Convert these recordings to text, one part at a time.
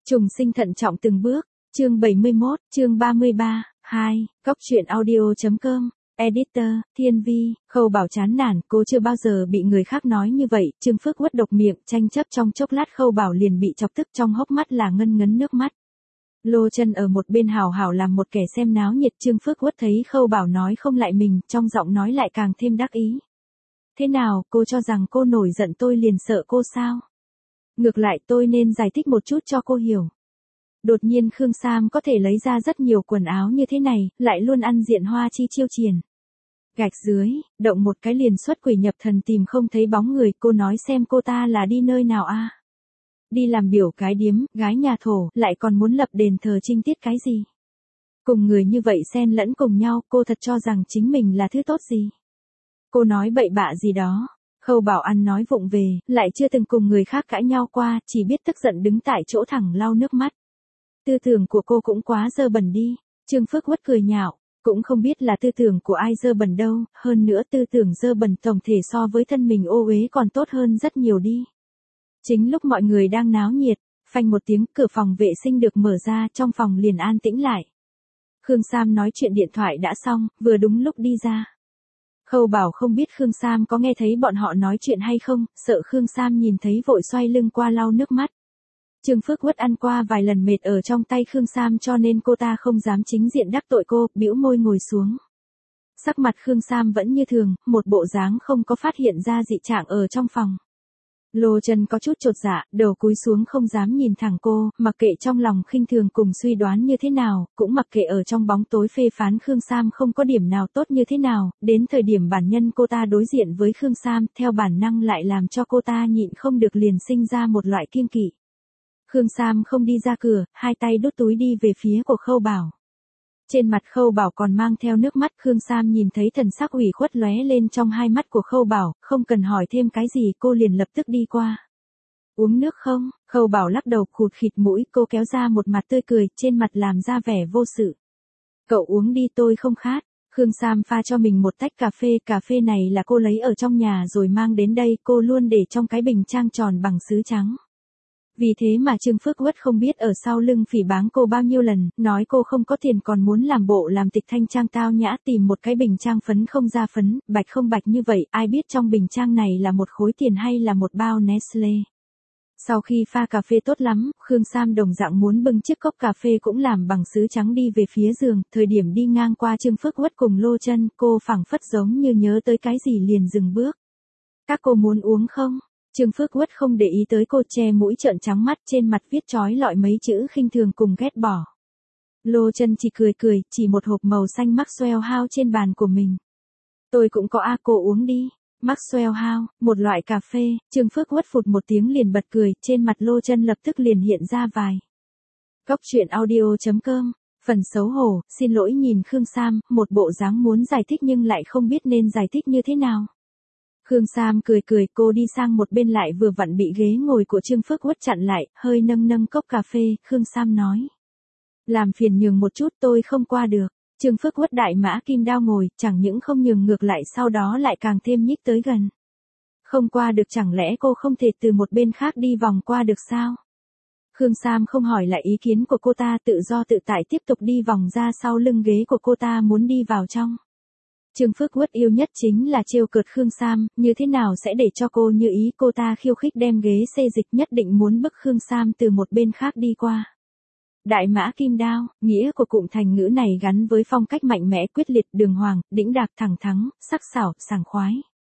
Trùng sinh thận trọng từng bước, chương 71, chương 33, 2, Cóc truyện audio.com, Editor, Thiên Vi, Khâu Bảo chán nản, cô chưa bao giờ bị người khác nói như vậy, Trương Phước Uất độc miệng, tranh chấp trong chốc lát Khâu Bảo liền bị chọc tức trong hốc mắt là ngân ngấn nước mắt. Lô Chân ở một bên hào hào làm một kẻ xem náo nhiệt, Trương Phước Uất thấy Khâu Bảo nói không lại mình, trong giọng nói lại càng thêm đắc ý. Thế nào, cô cho rằng cô nổi giận tôi liền sợ cô sao? Ngược lại tôi nên giải thích một chút cho cô hiểu. Đột nhiên Khương Sam có thể lấy ra rất nhiều quần áo như thế này, lại luôn ăn diện hoa chi chiêu triển. Gạch dưới, động một cái liền xuất quỷ nhập thần tìm không thấy bóng người, cô nói xem cô ta là đi nơi nào a? Đi làm biểu cái điếm, gái nhà thổ, lại còn muốn lập đền thờ trinh tiết cái gì? Cùng người như vậy xen lẫn cùng nhau, cô thật cho rằng chính mình là thứ tốt gì? Cô nói bậy bạ gì đó. Khâu Bảo ăn nói vụng về, lại chưa từng cùng người khác cãi nhau qua, chỉ biết tức giận đứng tại chỗ thẳng lau nước mắt. Tư tưởng của cô cũng quá dơ bẩn đi. Trương Phước Uất cười nhạo, cũng không biết là tư tưởng của ai dơ bẩn đâu, hơn nữa tư tưởng dơ bẩn tổng thể so với thân mình ô uế còn tốt hơn rất nhiều đi. Chính lúc mọi người đang náo nhiệt, phanh một tiếng cửa phòng vệ sinh được mở ra, trong phòng liền an tĩnh lại. Khương Sam nói chuyện điện thoại đã xong, vừa đúng lúc đi ra. Khâu Bảo không biết Khương Sam có nghe thấy bọn họ nói chuyện hay không, sợ Khương Sam nhìn thấy vội xoay lưng qua lau nước mắt. Trương Phước Uất ăn qua vài lần mệt ở trong tay Khương Sam cho nên cô ta không dám chính diện đắc tội cô, bĩu môi ngồi xuống. Sắc mặt Khương Sam vẫn như thường, một bộ dáng không có phát hiện ra dị trạng ở trong phòng. Lô Chân có chút chột dạ, đầu cúi xuống không dám nhìn thẳng cô, mặc kệ trong lòng khinh thường cùng suy đoán như thế nào, cũng mặc kệ ở trong bóng tối phê phán Khương Sam không có điểm nào tốt như thế nào, đến thời điểm bản nhân cô ta đối diện với Khương Sam, theo bản năng lại làm cho cô ta nhịn không được liền sinh ra một loại kiêng kỵ. Khương Sam không đi ra cửa, hai tay đút túi đi về phía của Khâu Bảo. Trên mặt Khâu Bảo còn mang theo nước mắt, Khương Sam nhìn thấy thần sắc ủy khuất lóe lên trong hai mắt của Khâu Bảo, không cần hỏi thêm cái gì cô liền lập tức đi qua. Uống nước không? Khâu Bảo lắc đầu khụt khịt mũi, cô kéo ra một mặt tươi cười, trên mặt làm ra vẻ vô sự. Cậu uống đi tôi không khát. Khương Sam pha cho mình một tách cà phê này là cô lấy ở trong nhà rồi mang đến đây, cô luôn để trong cái bình trang tròn bằng sứ trắng. Vì thế mà Trương Phước Uất không biết ở sau lưng phỉ báng cô bao nhiêu lần, nói cô không có tiền còn muốn làm bộ làm tịch thanh trang tao nhã tìm một cái bình trang phấn không ra phấn, bạch không bạch như vậy, ai biết trong bình trang này là một khối tiền hay là một bao Nestle. Sau khi pha cà phê tốt lắm, Khương Sam đồng dạng muốn bưng chiếc cốc cà phê cũng làm bằng sứ trắng đi về phía giường, thời điểm đi ngang qua Trương Phước Uất cùng Lô Chân, cô phảng phất giống như nhớ tới cái gì liền dừng bước. Các cô muốn uống không? Trương Phước Uất không để ý tới cô, che mũi trợn trắng mắt, trên mặt viết chói lọi mấy chữ khinh thường cùng ghét bỏ. Lô Chân chỉ cười cười, chỉ một hộp màu xanh Maxwell House trên bàn của mình. Tôi cũng có cô uống đi. Maxwell House, một loại cà phê. Trương Phước Uất phụt một tiếng liền bật cười, trên mặt Lô Chân lập tức liền hiện ra vài. Cóc truyện audio.com, phần xấu hổ, xin lỗi nhìn Khương Sam, một bộ dáng muốn giải thích nhưng lại không biết nên giải thích như thế nào. Khương Sam cười cười, cô đi sang một bên lại vừa vặn bị ghế ngồi của Trương Phước Uất chặn lại, hơi nâng cốc cà phê, Khương Sam nói. Làm phiền nhường một chút tôi không qua được. Trương Phước Uất đại mã kim đao ngồi, chẳng những không nhường ngược lại sau đó lại càng thêm nhích tới gần. Không qua được chẳng lẽ cô không thể từ một bên khác đi vòng qua được sao? Khương Sam không hỏi lại ý kiến của cô ta, tự do tự tại tiếp tục đi vòng ra sau lưng ghế của cô ta muốn đi vào trong. Trương Phước Uất yêu nhất chính là trêu cợt Khương Sam, như thế nào sẽ để cho cô như ý, cô ta khiêu khích đem ghế xê dịch, nhất định muốn bức Khương Sam từ một bên khác đi qua. Đại mã kim đao, nghĩa của cụm thành ngữ này gắn với phong cách mạnh mẽ, quyết liệt, đường hoàng, đĩnh đạc, thẳng thắn, sắc sảo, sảng khoái.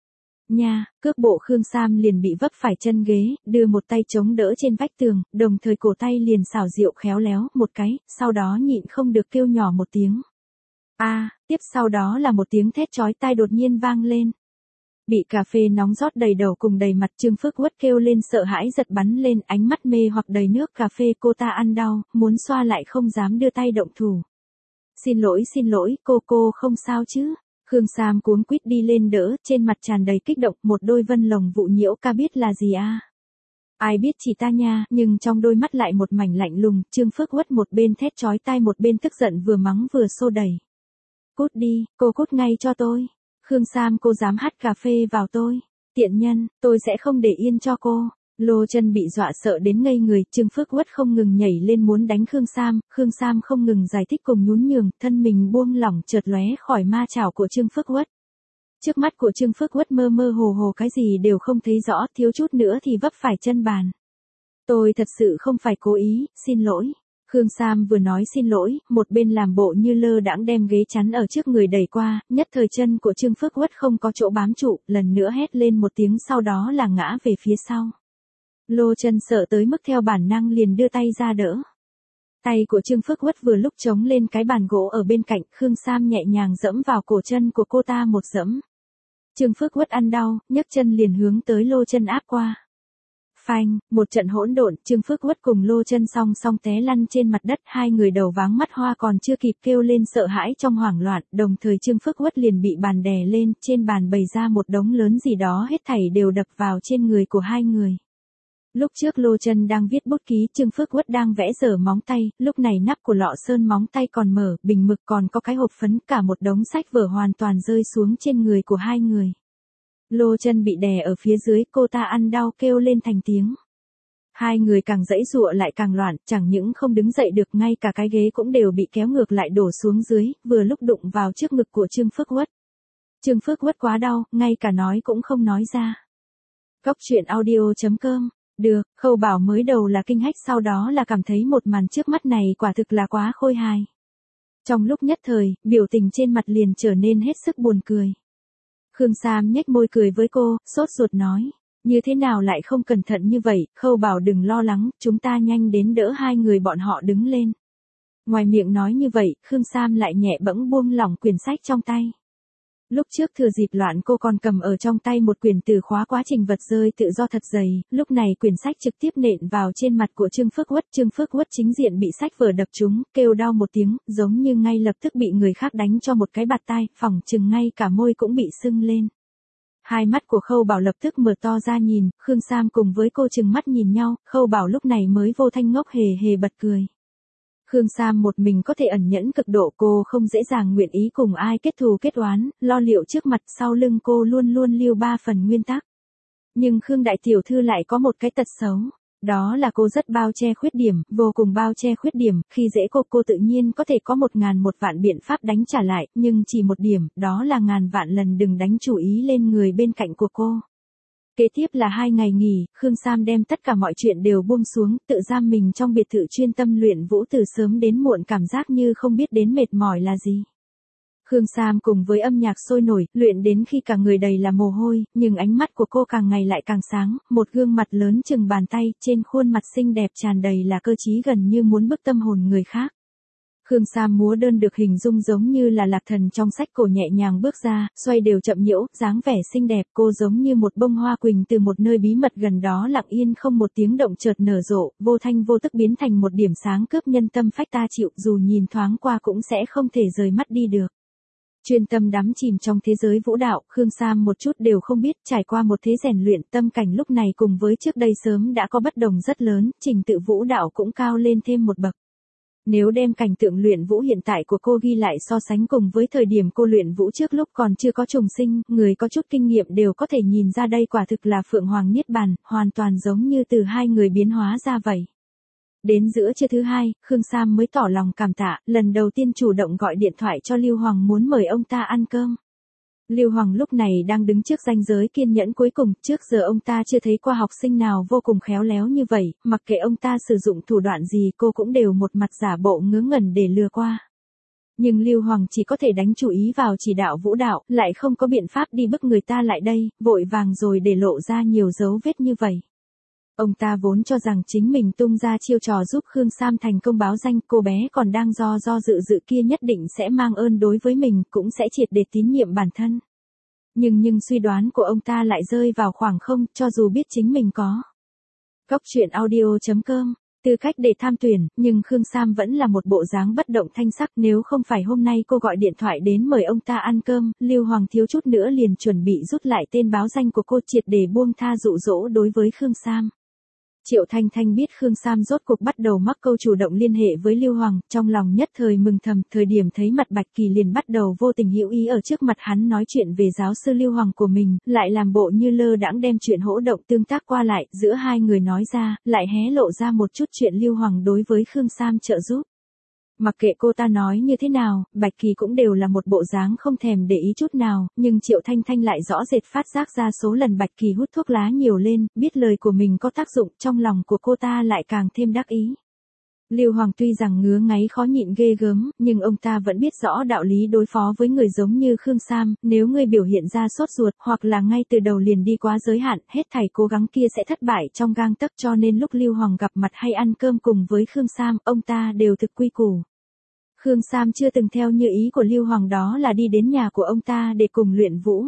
Nha, cước bộ Khương Sam liền bị vấp phải chân ghế, đưa một tay chống đỡ trên vách tường, đồng thời cổ tay liền xảo diệu khéo léo một cái, sau đó nhịn không được kêu nhỏ một tiếng. Tiếp sau đó là một tiếng thét chói tai đột nhiên vang lên. Bị cà phê nóng rót đầy đầu cùng đầy mặt, Trương Phước Uất kêu lên sợ hãi giật bắn lên, ánh mắt mê hoặc đầy nước cà phê, cô ta ăn đau, muốn xoa lại không dám đưa tay động thủ. Xin lỗi, cô không sao chứ? Khương Sam cuống quýt đi lên đỡ, trên mặt tràn đầy kích động, một đôi vân lồng vụ nhiễu, ca biết là gì à? Ai biết chỉ ta nha, nhưng trong đôi mắt lại một mảnh lạnh lùng, Trương Phước Uất một bên thét chói tai một bên tức giận vừa mắng vừa xô đẩy. Cút đi, cô cút ngay cho tôi. Khương Sam, cô dám hắt cà phê vào tôi. Tiện nhân, tôi sẽ không để yên cho cô. Lô Chân bị dọa sợ đến ngây người, Trương Phước Uất không ngừng nhảy lên muốn đánh Khương Sam không ngừng giải thích cùng nhún nhường, thân mình buông lỏng chợt lóe khỏi ma chảo của Trương Phước Uất. Trước mắt của Trương Phước Uất mơ mơ hồ hồ cái gì đều không thấy rõ, thiếu chút nữa thì vấp phải chân bàn. Tôi thật sự không phải cố ý, xin lỗi. Khương Sam vừa nói xin lỗi, một bên làm bộ như lơ đãng đem ghế chắn ở trước người đẩy qua, nhất thời chân của Trương Phước Uất không có chỗ bám trụ, lần nữa hét lên một tiếng sau đó là ngã về phía sau. Lô Chân sợ tới mức theo bản năng liền đưa tay ra đỡ. Tay của Trương Phước Uất vừa lúc chống lên cái bàn gỗ ở bên cạnh, Khương Sam nhẹ nhàng dẫm vào cổ chân của cô ta một dẫm. Trương Phước Uất ăn đau, nhấc chân liền hướng tới Lô Chân áp qua. Phanh, một trận hỗn độn, Trương Phước Uất cùng Lô Chân song song té lăn trên mặt đất, hai người đầu váng mắt hoa còn chưa kịp kêu lên sợ hãi trong hoảng loạn, đồng thời Trương Phước Uất liền bị bàn đè lên, trên bàn bày ra một đống lớn gì đó hết thảy đều đập vào trên người của hai người. Lúc trước Lô Chân đang viết bút ký, Trương Phước Uất đang vẽ dở móng tay, lúc này nắp của lọ sơn móng tay còn mở, bình mực còn có cái hộp phấn, cả một đống sách vở hoàn toàn rơi xuống trên người của hai người. Lô Chân bị đè ở phía dưới, cô ta ăn đau kêu lên thành tiếng. Hai người càng giãy giụa lại càng loạn, chẳng những không đứng dậy được, ngay cả cái ghế cũng đều bị kéo ngược lại đổ xuống dưới, vừa lúc đụng vào trước ngực của Trương Phước Uất. Trương Phước Uất quá đau, ngay cả nói cũng không nói ra. Cóc truyện audio.com. Được, Khâu Bảo mới đầu là kinh hách, sau đó là cảm thấy một màn trước mắt này quả thực là quá khôi hài. Trong lúc nhất thời, biểu tình trên mặt liền trở nên hết sức buồn cười. Khương Sam nhếch môi cười với cô, sốt ruột nói, như thế nào lại không cẩn thận như vậy, Khâu Bảo đừng lo lắng, chúng ta nhanh đến đỡ hai người bọn họ đứng lên. Ngoài miệng nói như vậy, Khương Sam lại nhẹ bẫng buông lỏng quyển sách trong tay. Lúc trước thừa dịp loạn cô còn cầm ở trong tay một quyển từ khóa quá trình vật rơi tự do thật dày, lúc này quyển sách trực tiếp nện vào trên mặt của Trương Phước Uất chính diện bị sách vở đập trúng, kêu đau một tiếng, giống như ngay lập tức bị người khác đánh cho một cái bạt tai, phỏng chừng ngay cả môi cũng bị sưng lên. Hai mắt của Khâu Bảo lập tức mở to ra nhìn, Khương Sam cùng với cô chừng mắt nhìn nhau, Khâu Bảo lúc này mới vô thanh ngốc hề hề bật cười. Khương Sam một mình có thể ẩn nhẫn cực độ, cô không dễ dàng nguyện ý cùng ai kết thù kết oán, lo liệu trước mặt sau lưng cô luôn luôn lưu ba phần nguyên tắc. Nhưng Khương đại tiểu thư lại có một cái tật xấu, đó là cô rất bao che khuyết điểm, vô cùng bao che khuyết điểm, khi dễ cô tự nhiên có thể có 1000 biện pháp đánh trả lại, nhưng chỉ một điểm, đó là ngàn vạn lần đừng đánh chủ ý lên người bên cạnh của cô. Kế tiếp là 2 ngày nghỉ, Khương Sam đem tất cả mọi chuyện đều buông xuống, tự giam mình trong biệt thự chuyên tâm luyện vũ từ sớm đến muộn, cảm giác như không biết đến mệt mỏi là gì. Khương Sam cùng với âm nhạc sôi nổi, luyện đến khi cả người đầy là mồ hôi, nhưng ánh mắt của cô càng ngày lại càng sáng, một gương mặt lớn chừng bàn tay, trên khuôn mặt xinh đẹp tràn đầy là cơ trí gần như muốn bức tâm hồn người khác. Khương Sam múa đơn được hình dung giống như là lạc thần trong sách cổ, nhẹ nhàng bước ra, xoay đều chậm nhiễu, dáng vẻ xinh đẹp, cô giống như một bông hoa quỳnh từ một nơi bí mật gần đó lặng yên không một tiếng động chợt nở rộ, vô thanh vô tức biến thành một điểm sáng cướp nhân tâm phách ta chịu, dù nhìn thoáng qua cũng sẽ không thể rời mắt đi được. Chuyên tâm đắm chìm trong thế giới vũ đạo, Khương Sam một chút đều không biết, trải qua một thế rèn luyện, tâm cảnh lúc này cùng với trước đây sớm đã có bất đồng rất lớn, trình tự vũ đạo cũng cao lên thêm một bậc. Nếu đem cảnh tượng luyện vũ hiện tại của cô ghi lại so sánh cùng với thời điểm cô luyện vũ trước lúc còn chưa có trùng sinh, người có chút kinh nghiệm đều có thể nhìn ra đây quả thực là Phượng Hoàng Niết Bàn, hoàn toàn giống như từ hai người biến hóa ra vậy. Đến giữa trưa thứ hai, Khương Sam mới tỏ lòng cảm tạ, lần đầu tiên chủ động gọi điện thoại cho Lưu Hoàng muốn mời ông ta ăn cơm. Lưu Hoàng lúc này đang đứng trước ranh giới kiên nhẫn cuối cùng, trước giờ ông ta chưa thấy qua học sinh nào vô cùng khéo léo như vậy, mặc kệ ông ta sử dụng thủ đoạn gì cô cũng đều một mặt giả bộ ngớ ngẩn để lừa qua. Nhưng Lưu Hoàng chỉ có thể đánh chủ ý vào chỉ đạo vũ đạo, lại không có biện pháp đi bức người ta lại đây, vội vàng rồi để lộ ra nhiều dấu vết như vậy. Ông ta vốn cho rằng chính mình tung ra chiêu trò giúp Khương Sam thành công báo danh, cô bé còn đang do dự kia nhất định sẽ mang ơn đối với mình, cũng sẽ triệt để tín nhiệm bản thân. Nhưng suy đoán của ông ta lại rơi vào khoảng không, cho dù biết chính mình có. Cóc truyện audio.com, tư cách để tham tuyển, nhưng Khương Sam vẫn là một bộ dáng bất động thanh sắc, nếu không phải hôm nay cô gọi điện thoại đến mời ông ta ăn cơm, Lưu Hoàng thiếu chút nữa liền chuẩn bị rút lại tên báo danh của cô, triệt để buông tha dụ dỗ đối với Khương Sam. Triệu Thanh Thanh biết Khương Sam rốt cuộc bắt đầu mắc câu chủ động liên hệ với Lưu Hoàng, trong lòng nhất thời mừng thầm, thời điểm thấy mặt Bạch Kỳ liền bắt đầu vô tình hữu ý ở trước mặt hắn nói chuyện về giáo sư Lưu Hoàng của mình, lại làm bộ như lơ đãng đem chuyện hỗ động tương tác qua lại, giữa hai người nói ra, lại hé lộ ra một chút chuyện Lưu Hoàng đối với Khương Sam trợ giúp. Mặc kệ cô ta nói như thế nào, Bạch Kỳ cũng đều là một bộ dáng không thèm để ý chút nào, nhưng Triệu Thanh Thanh lại rõ rệt phát giác ra số lần Bạch Kỳ hút thuốc lá nhiều lên, biết lời của mình có tác dụng, trong lòng của cô ta lại càng thêm đắc ý. Lưu Hoàng tuy rằng ngứa ngáy khó nhịn ghê gớm, nhưng ông ta vẫn biết rõ đạo lý đối phó với người giống như Khương Sam, nếu người biểu hiện ra sốt ruột, hoặc là ngay từ đầu liền đi quá giới hạn, hết thảy cố gắng kia sẽ thất bại trong gang tấc, cho nên lúc Lưu Hoàng gặp mặt hay ăn cơm cùng với Khương Sam, ông ta đều thực quy củ. Khương Sam chưa từng theo như ý của Lưu Hoàng, đó là đi đến nhà của ông ta để cùng luyện vũ.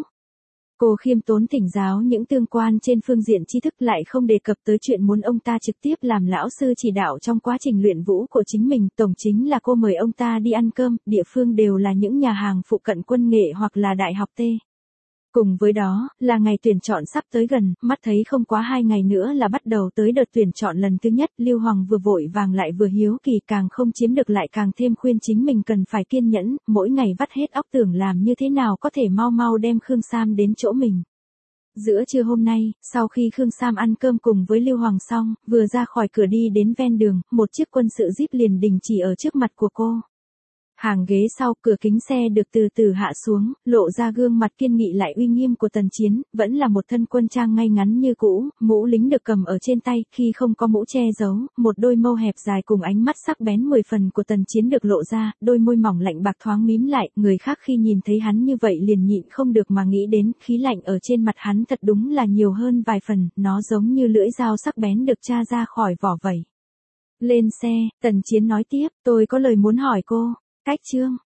Cô khiêm tốn thỉnh giáo những tương quan trên phương diện tri thức, lại không đề cập tới chuyện muốn ông ta trực tiếp làm lão sư chỉ đạo trong quá trình luyện vũ của chính mình, tổng chính là cô mời ông ta đi ăn cơm, địa phương đều là những nhà hàng phụ cận Quân Nghệ hoặc là Đại học T. Cùng với đó, là ngày tuyển chọn sắp tới gần, mắt thấy không quá 2 ngày nữa là bắt đầu tới đợt tuyển chọn lần thứ nhất, Lưu Hoàng vừa vội vàng lại vừa hiếu kỳ, càng không chiếm được lại càng thêm khuyên chính mình cần phải kiên nhẫn, mỗi ngày vắt hết óc tưởng làm như thế nào có thể mau mau đem Khương Sam đến chỗ mình. Giữa trưa hôm nay, sau khi Khương Sam ăn cơm cùng với Lưu Hoàng xong, vừa ra khỏi cửa đi đến ven đường, một chiếc quân sự Jeep liền đình chỉ ở trước mặt của cô. Hàng ghế sau, cửa kính xe được từ từ hạ xuống, lộ ra gương mặt kiên nghị lại uy nghiêm của Tần Chiến, vẫn là một thân quân trang ngay ngắn như cũ, mũ lính được cầm ở trên tay, khi không có mũ che giấu, một đôi mâu hẹp dài cùng ánh mắt sắc bén 10 phần của Tần Chiến được lộ ra, đôi môi mỏng lạnh bạc thoáng mím lại, người khác khi nhìn thấy hắn như vậy liền nhịn không được mà nghĩ đến, khí lạnh ở trên mặt hắn thật đúng là nhiều hơn vài phần, nó giống như lưỡi dao sắc bén được tra ra khỏi vỏ vậy. Lên xe, Tần Chiến nói tiếp, tôi có lời muốn hỏi cô. Cách chương